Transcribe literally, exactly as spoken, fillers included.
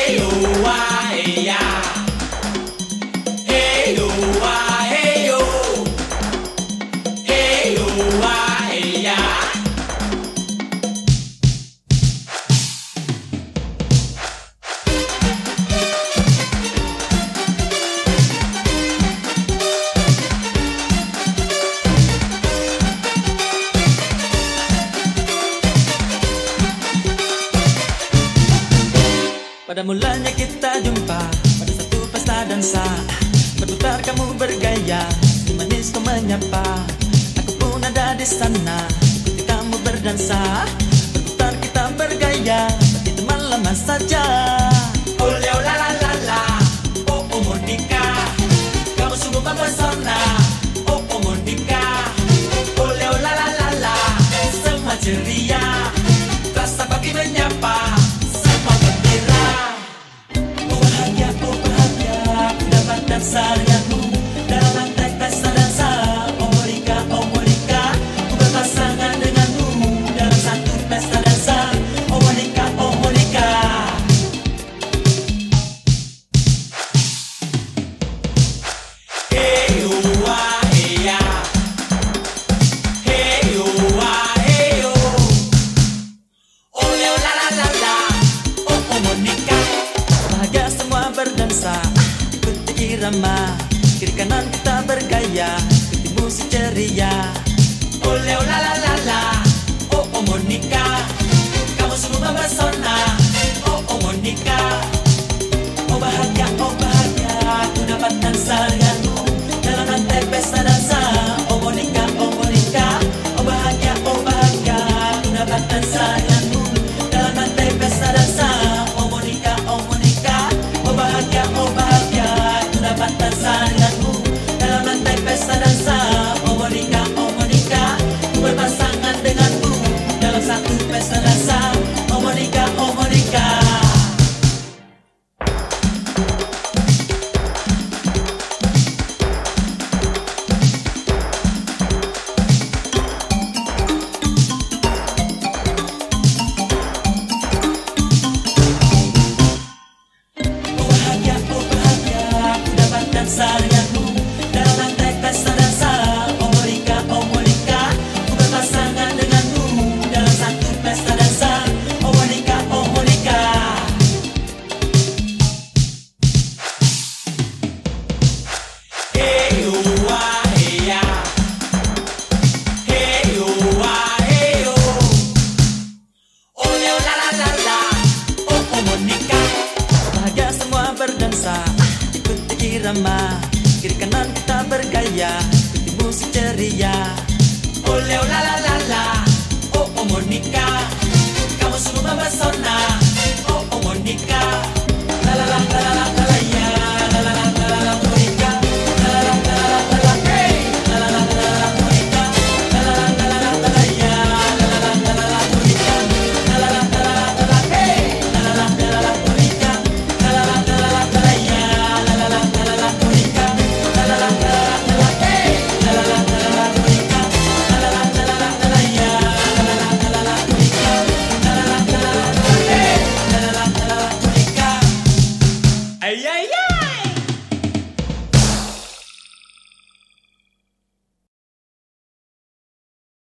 Hey yo, ah, hey ya. Hey yo, ah, hey yo. Hey yo, ah, hey ya. Pada mulanya kita jumpa pada satu pesta dansa. Berputar kamu bergaya, si manis kau menyapa. Aku pun ada di sana, ikuti kamu berdansa. Berputar kita bergaya, seperti teman lama saja. Ole oh la la la la, oh oh Monica, kamu sungguh mempesona. Oh oh Monica, ole oh la la la la, semua ceria, rasa pagi menyapa, semua gembira. Oh bahagia, oh bahagia, ku dapat dansa denganmu dalam lantai pesta dansa. Oh Monica, oh Monica, ku berpasangan denganmu dalam satu pesta dansa. Oh Monica, oh Monica. Hey yo, ah, hey ya. Hey yo, ah, hey yo. Ole oh la la la la, oh oh Monica. Bahagia semua berdansa, ikuti irama. Kiri kanan kita bergaya, ikuti musik ceria. Ole oh la la la la, oh oh Monica, kamu sungguh mempesona. Oh oh Monica, Oh bahagia, oh bahagia, ku dapat dansa denganmu dalam lantai pesta dansa. Oh Monica, oh Monica, oh bahagia, oh bahagia, ku dapat dansa denganmu dalam lantai pesta dansa. Oh Monica, oh Monica, oh bahagia, oh bahagia, ku dapat dansa denganmu dalam lantai pesta dansa. Oh Monica, oh Monica, ku berpasangan denganmu dalam satu pesta dansa. Oh Monica, oh Monica. Oh bahagia, oh bahagia, ku dapat dansa denganmu dalam lantai pesta dansa. Oh Monica, oh Monica, ku berpasangan denganmu dalam satu pesta dansa. Oh Monica, oh Monica. hey yo, ah, hey ya. Hey yo, ah, hey yo. Ole oh la la la la, oh oh Monica. Bahagia semua berdansa, ikuti irama. Kiri kanan kita bergaya, ikuti musik ceria. Ole oh la la la la, oh oh Monica,